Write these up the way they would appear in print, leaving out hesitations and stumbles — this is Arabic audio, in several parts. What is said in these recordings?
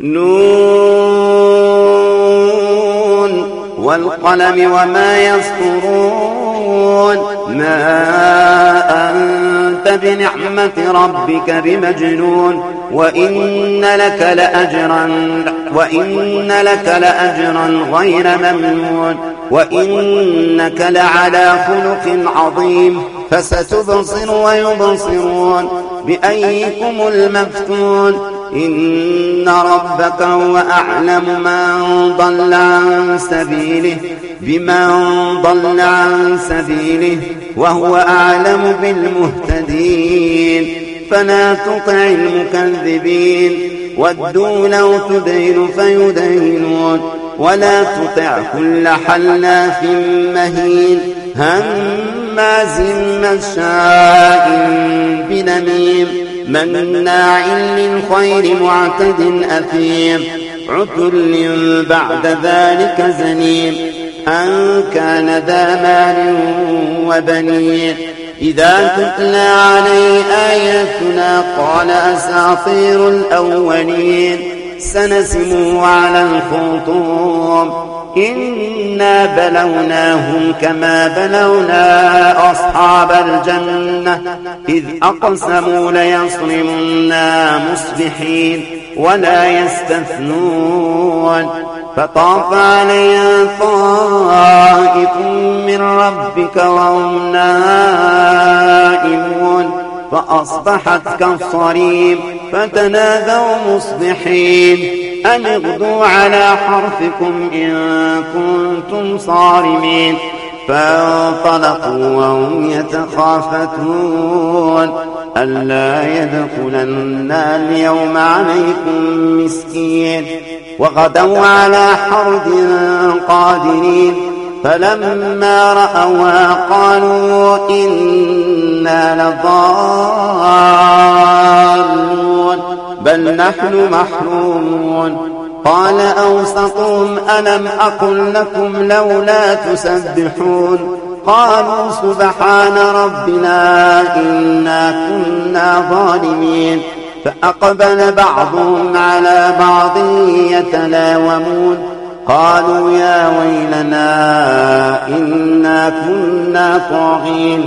نون والقلم وما يسطرون ما أنت بنعمة ربك بمجنون وإن لك لأجرا غير ممنون وإنك لعلى خلق عظيم فستبصر ويبصرون بأيكم المفتون إن ربك هو أعلم بمن ضل عن سبيله وهو أعلم بالمهتدين فلا تطع المكذبين ودوا لو تدين فيدينون ولا تطع كل حلاف مهين هماز مشاء بنميم مناع للخير معتد أثيم عتل بعد ذلك زنيم أن كان ذا مال وبنين إذا تتلى عليه آياتنا قال أساطير الأولين سنسمه على الخرطوم إنا بلوناهم كما بلونا أصحاب الجنة إذ أقسموا ليصرمنا مصبحين ولا يستثنون فطاف عليها طائف من ربك وهم نائمون فأصبحت كالصريم فتنادوا مصبحين أن اغدوا على حرثكم إن كنتم صارمين فانطلقوا وهم يتخافتون ألا يدخلن اليوم عليكم مسكين وغدوا على حرد قادرين فلما رأوها قالوا إنا لضالون بل نحن محرومون قال أوسطهم ألم أقل لكم لولا تسبحون قالوا سبحان ربنا إنا كنا ظالمين فأقبل بعضهم على بعض يتلاومون قالوا يا ويلنا إنا كنا طاغين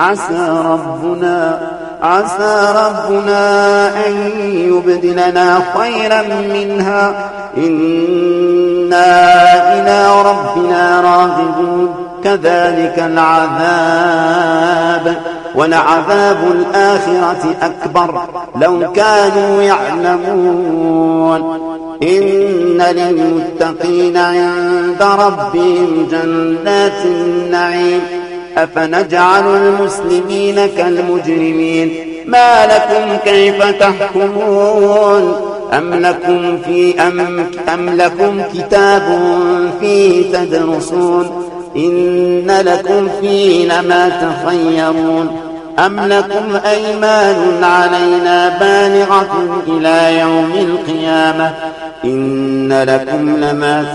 عسى ربنا أن يبدلنا خيرا منها إنا إلى ربنا راغبون كذلك العذاب ولعذاب الآخرة أكبر لو كانوا يعلمون إن للمتقين عند ربهم جنات النعيم أفنجعل المسلمين كالمجرمين ما لكم كيف تحكمون أم لكم كتاب فيه تدرسون إن لكم فيه لما تخيرون أم لكم أيمان علينا بالغة إلى يوم القيامة إن لكم لما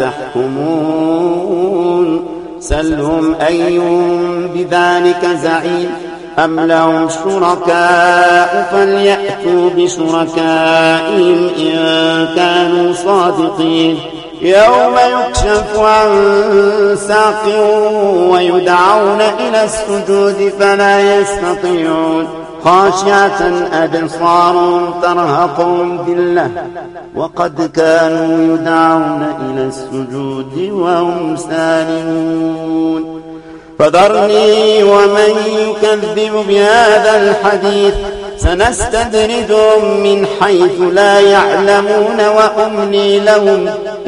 تحكمون سلهم أيهم بذلك زعيم أم لهم شركاء فليأتوا بشركائهم إن كانوا صادقين يوم يكشف عن ساق ويدعون إلى السجود فلا يستطيعون خاشعة أبصارهم ترهقهم ذلة وقد كانوا يدعون إلى السجود وهم سالمون فذرني ومن يكذب بهذا الحديث سنستدرجهم من حيث لا يعلمون وأملي لهم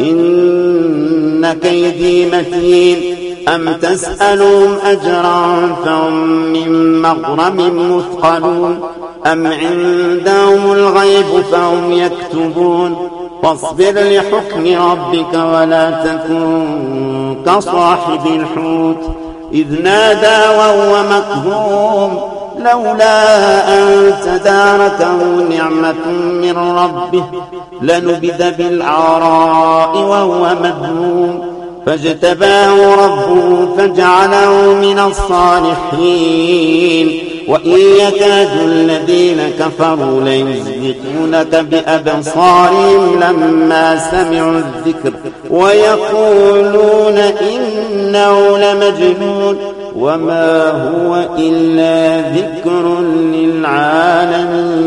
إن كيدي متين أم تسألهم أجرا فهم من مغرم مثقلون أم عندهم الغيب فهم يكتبون فاصبر لحكم ربك ولا تكن كصاحب الحوت إذ نادى وهو مكظوم لولا أن تداركه نعمة من ربه لنبذ بالعراء وهو مذموم فاجتباه ربه فجعله من الصالحين وإن يكاد الذين كفروا ليزلقونك بأبصارهم لما سمعوا الذكر ويقولون إنه لمجنون وما هو إلا ذكر للعالمين.